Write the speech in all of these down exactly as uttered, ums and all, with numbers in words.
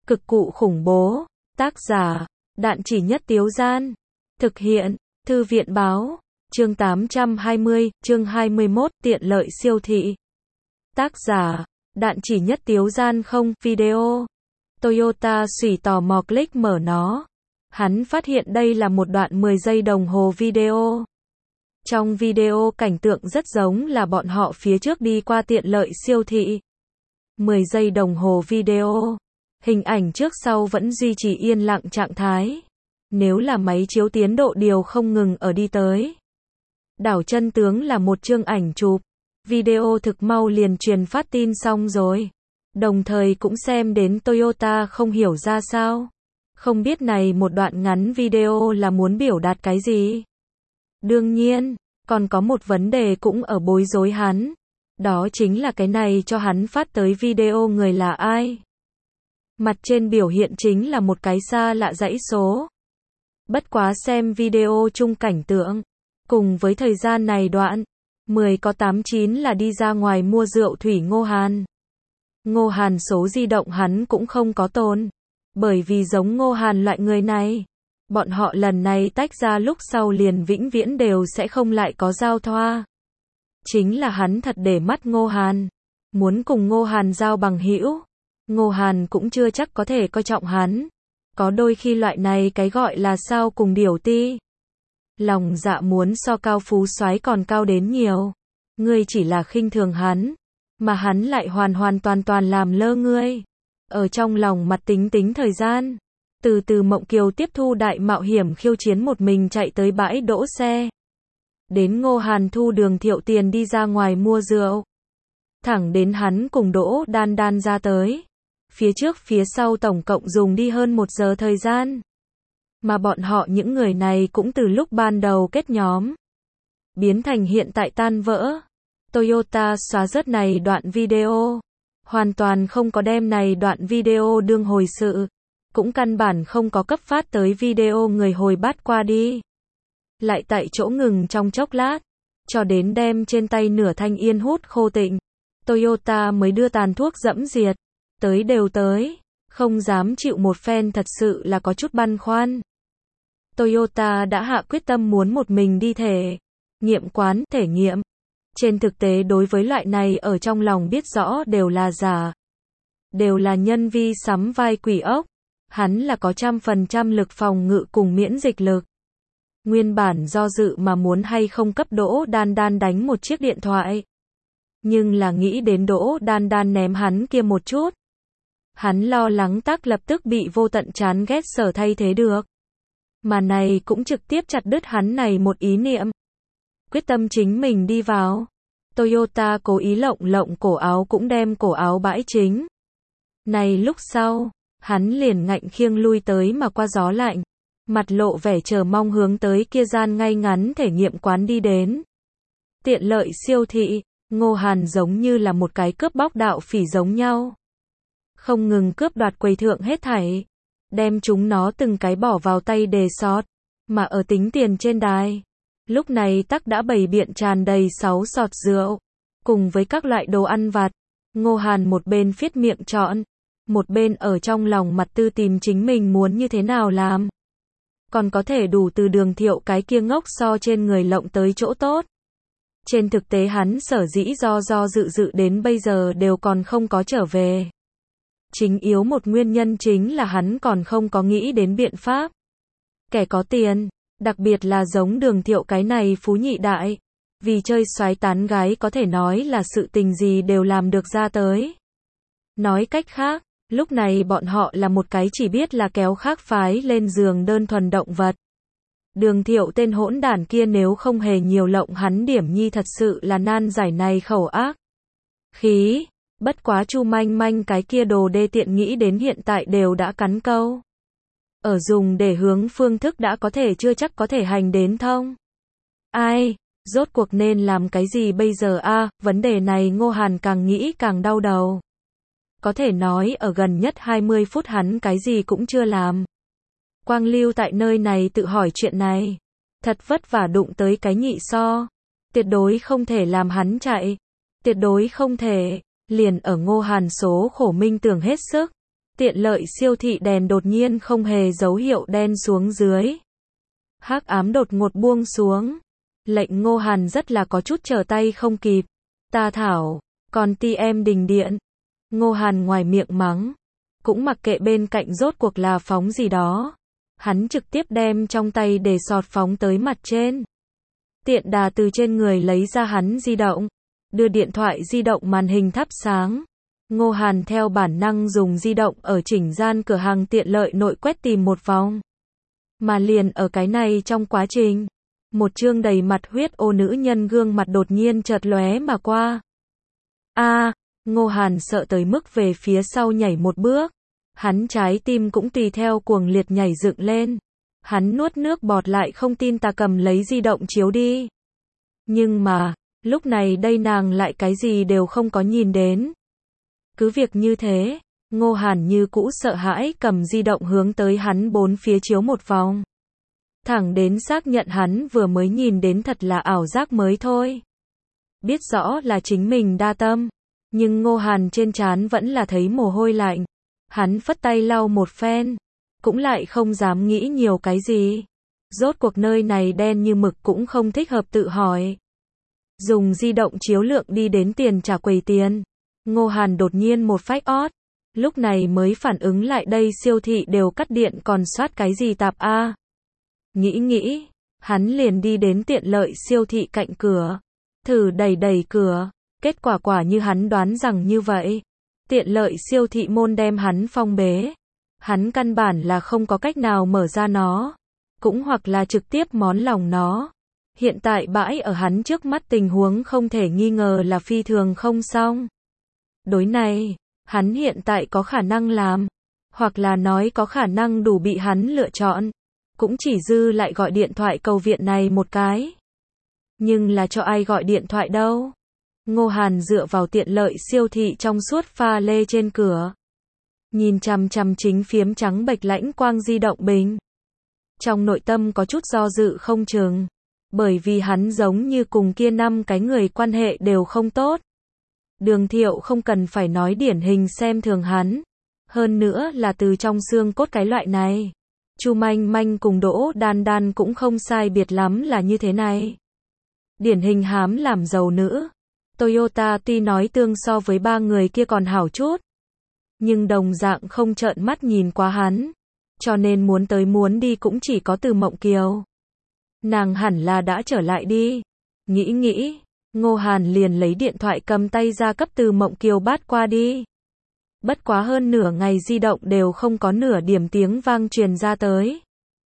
Cực cụ khủng bố. Tác giả, Đạn Chỉ Nhất Tiếu Gian. Thực hiện, Thư viện Báo. Chương tám trăm hai mươi, chương hai mươi mốt, tiện lợi siêu thị. Tác giả, Đạn Chỉ Nhất Tiếu Gian. Không, video. Toyota xủy tò mò click mở nó. Hắn phát hiện đây là một đoạn mười giây đồng hồ video. Trong video cảnh tượng rất giống là bọn họ phía trước đi qua tiện lợi siêu thị. mười giây đồng hồ video. Hình ảnh trước sau vẫn duy trì yên lặng trạng thái. Nếu là máy chiếu tiến độ điều không ngừng ở đi tới. Đảo chân tướng là một chương ảnh chụp. Video thực mau liền truyền phát tin xong rồi. Đồng thời cũng xem đến Toyota không hiểu ra sao. Không biết này một đoạn ngắn video là muốn biểu đạt cái gì. Đương nhiên, còn có một vấn đề cũng ở bối rối hắn. Đó chính là cái này cho hắn phát tới video người là ai. Mặt trên biểu hiện chính là một cái xa lạ dãy số. Bất quá xem video chung cảnh tượng. Cùng với thời gian này đoạn. mười có tám chín là đi ra ngoài mua rượu thủy Ngô Hàn. Ngô Hàn số di động hắn cũng không có tồn. Bởi vì giống Ngô Hàn loại người này. Bọn họ lần này tách ra lúc sau liền vĩnh viễn đều sẽ không lại có giao thoa. Chính là hắn thật để mắt Ngô Hàn. Muốn cùng Ngô Hàn giao bằng hữu. Ngô Hàn cũng chưa chắc có thể coi trọng hắn. Có đôi khi loại này cái gọi là sao cùng điều ti. Lòng dạ muốn so cao phú soái còn cao đến nhiều. Ngươi chỉ là khinh thường hắn. Mà hắn lại hoàn hoàn toàn toàn làm lơ ngươi. Ở trong lòng mặt tính tính thời gian. Từ từ Mộng Kiều tiếp thu đại mạo hiểm khiêu chiến một mình chạy tới bãi đỗ xe. Đến Ngô Hàn thu Đường Thiệu tiền đi ra ngoài mua rượu. Thẳng đến hắn cùng Đỗ Đan Đan ra tới. Phía trước phía sau tổng cộng dùng đi hơn một giờ thời gian. Mà bọn họ những người này cũng từ lúc ban đầu kết nhóm. Biến thành hiện tại tan vỡ. Toyota xóa rớt này đoạn video. Hoàn toàn không có đem này đoạn video đương hồi sự. Cũng căn bản không có cấp phát tới video người hồi bắt qua đi. Lại tại chỗ ngừng trong chốc lát. Cho đến đem trên tay nửa thanh yên hút khô tịnh. Toyota mới đưa tàn thuốc dẫm diệt. Tới đều tới. Không dám chịu một phen thật sự là có chút băn khoăn. Toyota đã hạ quyết tâm muốn một mình đi thể. Nghiệm quán, thể nghiệm. Trên thực tế đối với loại này ở trong lòng biết rõ đều là giả. Đều là nhân vi sắm vai quỷ ốc. Hắn là có trăm phần trăm lực phòng ngự cùng miễn dịch lực. Nguyên bản do dự mà muốn hay không cấp Đỗ Đan Đan đánh một chiếc điện thoại. Nhưng là nghĩ đến Đỗ Đan Đan ném hắn kia một chút. Hắn lo lắng tác lập tức bị vô tận chán ghét sở thay thế được. Mà này cũng trực tiếp chặt đứt hắn này một ý niệm. Quyết tâm chính mình đi vào. Toyota cố ý lộng lộng cổ áo cũng đem cổ áo bãi chính. Này lúc sau, hắn liền ngạnh khiêng lui tới mà qua gió lạnh. Mặt lộ vẻ chờ mong hướng tới kia gian ngay ngắn thể nghiệm quán đi đến. Tiện lợi siêu thị, Ngô Hàn giống như là một cái cướp bóc đạo phỉ giống nhau. Không ngừng cướp đoạt quầy thượng hết thảy. Đem chúng nó từng cái bỏ vào tay đề sọt. Mà ở tính tiền trên đài. Lúc này tắc đã bày biện tràn đầy sáu sọt rượu. Cùng với các loại đồ ăn vặt. Ngô Hàn một bên phiết miệng chọn. Một bên ở trong lòng mặt tư tìm chính mình muốn như thế nào làm. Còn có thể đủ từ Đường Thiệu cái kia ngốc so trên người lộng tới chỗ tốt. Trên thực tế hắn sở dĩ do do dự dự đến bây giờ đều còn không có trở về. Chính yếu một nguyên nhân chính là hắn còn không có nghĩ đến biện pháp. Kẻ có tiền, đặc biệt là giống Đường Thiệu cái này phú nhị đại. Vì chơi xoái tán gái có thể nói là sự tình gì đều làm được ra tới. Nói cách khác, lúc này bọn họ là một cái chỉ biết là kéo khác phái lên giường đơn thuần động vật. Đường Thiệu tên hỗn đản kia nếu không hề nhiều lộng hắn điểm nhi thật sự là nan giải này khẩu ác. Khí, bất quá Chu Manh Manh cái kia đồ đê tiện nghĩ đến hiện tại đều đã cắn câu. Ở dùng để hướng phương thức đã có thể chưa chắc có thể hành đến thông. Ai, rốt cuộc nên làm cái gì bây giờ a? Vấn đề này Ngô Hàn càng nghĩ càng đau đầu. Có thể nói ở gần nhất hai mươi phút hắn cái gì cũng chưa làm. Quang lưu tại nơi này tự hỏi chuyện này. Thật vất vả đụng tới cái nhị so. Tuyệt đối không thể làm hắn chạy. Tuyệt đối không thể. Liền ở Ngô Hàn số khổ minh tưởng hết sức. Tiện lợi siêu thị đèn đột nhiên không hề dấu hiệu đen xuống dưới. Hắc ám đột ngột buông xuống. Lệnh Ngô Hàn rất là có chút trở tay không kịp. Ta thảo, còn ti em đình điện. Ngô Hàn ngoài miệng mắng. Cũng mặc kệ bên cạnh rốt cuộc là phóng gì đó. Hắn trực tiếp đem trong tay để sọt phóng tới mặt trên. Tiện đà từ trên người lấy ra hắn di động. Đưa điện thoại di động màn hình thắp sáng. Ngô Hàn theo bản năng dùng di động ở chỉnh gian cửa hàng tiện lợi nội quét tìm một vòng. Mà liền ở cái này trong quá trình, một chương đầy mặt huyết ô nữ nhân gương mặt đột nhiên chợt lóe mà qua. A, à, Ngô Hàn sợ tới mức về phía sau nhảy một bước. Hắn trái tim cũng tùy theo cuồng liệt nhảy dựng lên. Hắn nuốt nước bọt lại không tin ta cầm lấy di động chiếu đi. Nhưng mà, lúc này đây nàng lại cái gì đều không có nhìn đến. Cứ việc như thế, Ngô Hàn như cũ sợ hãi cầm di động hướng tới hắn bốn phía chiếu một vòng. Thẳng đến xác nhận hắn vừa mới nhìn đến thật là ảo giác mới thôi. Biết rõ là chính mình đa tâm, nhưng Ngô Hàn trên trán vẫn là thấy mồ hôi lạnh. Hắn phất tay lau một phen, cũng lại không dám nghĩ nhiều cái gì. Rốt cuộc nơi này đen như mực cũng không thích hợp tự hỏi. Dùng di động chiếu lượng đi đến tiền trả quầy tiền. Ngô Hàn đột nhiên một phách ót. Lúc này mới phản ứng lại đây siêu thị đều cắt điện còn soát cái gì tạp a. Nghĩ nghĩ, hắn liền đi đến tiện lợi siêu thị cạnh cửa. Thử đẩy đẩy cửa. Kết quả quả như hắn đoán rằng như vậy. Tiện lợi siêu thị môn đem hắn phong bế. Hắn căn bản là không có cách nào mở ra nó. Cũng hoặc là trực tiếp món lòng nó. Hiện tại bãi ở hắn trước mắt tình huống không thể nghi ngờ là phi thường không xong. Đối này, hắn hiện tại có khả năng làm. Hoặc là nói có khả năng đủ bị hắn lựa chọn. Cũng chỉ dư lại gọi điện thoại cầu viện này một cái. Nhưng là cho ai gọi điện thoại đâu? Ngô Hàn dựa vào tiện lợi siêu thị trong suốt pha lê trên cửa. Nhìn chằm chằm chính phiếm trắng bệch lãnh quang di động bình. Trong nội tâm có chút do dự không chừng. Bởi vì hắn giống như cùng kia năm cái người quan hệ đều không tốt. Đường Thiệu không cần phải nói điển hình xem thường hắn. Hơn nữa là từ trong xương cốt cái loại này. Chu Manh Manh cùng Đỗ Đan Đan cũng không sai biệt lắm là như thế này. Điển hình hám làm giàu nữ. Toyota tuy nói tương so với ba người kia còn hảo chút. Nhưng đồng dạng không trợn mắt nhìn qua hắn. Cho nên muốn tới muốn đi cũng chỉ có Từ Mộng Kiều. Nàng hẳn là đã trở lại đi. Nghĩ nghĩ, Ngô Hàn liền lấy điện thoại cầm tay ra cấp Từ Mộng Kiều bắt qua đi. Bất quá hơn nửa ngày di động đều không có nửa điểm tiếng vang truyền ra tới.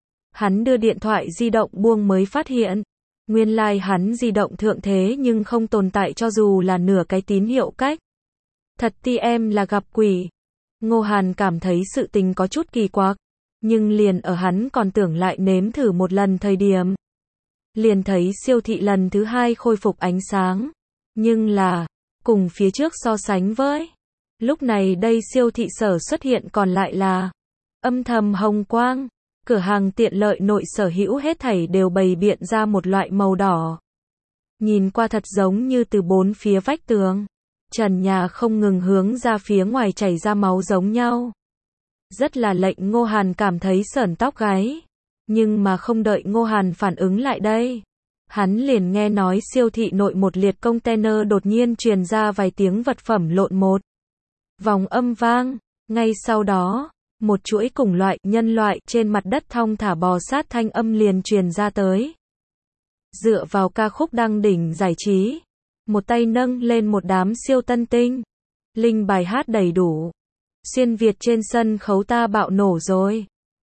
Hắn đưa điện thoại di động buông mới phát hiện. Nguyên lai like hắn di động thượng thế nhưng không tồn tại cho dù là nửa cái tín hiệu cách. Thật ti em là gặp quỷ. Ngô Hàn cảm thấy sự tình có chút kỳ quặc. Nhưng liền ở hắn còn tưởng lại nếm thử một lần thời điểm. Liền thấy siêu thị lần thứ hai khôi phục ánh sáng. Nhưng là, cùng phía trước so sánh với. Lúc này đây siêu thị sở xuất hiện còn lại là âm thầm hồng quang. Cửa hàng tiện lợi nội sở hữu hết thảy đều bày biện ra một loại màu đỏ. Nhìn qua thật giống như từ bốn phía vách tường. Trần nhà không ngừng hướng ra phía ngoài chảy ra máu giống nhau. Rất là lệnh Ngô Hàn cảm thấy sởn tóc gáy. Nhưng mà không đợi Ngô Hàn phản ứng lại đây. Hắn liền nghe nói siêu thị nội một liệt container đột nhiên truyền ra vài tiếng vật phẩm lộn một. Vòng âm vang. Ngay sau đó, một chuỗi cùng loại nhân loại trên mặt đất thong thả bò sát thanh âm liền truyền ra tới. Dựa vào ca khúc đăng đỉnh giải trí. Một tay nâng lên một đám siêu tân tinh. Linh bài hát đầy đủ. Xuyên Việt trên sân khấu ta bạo nổ rồi.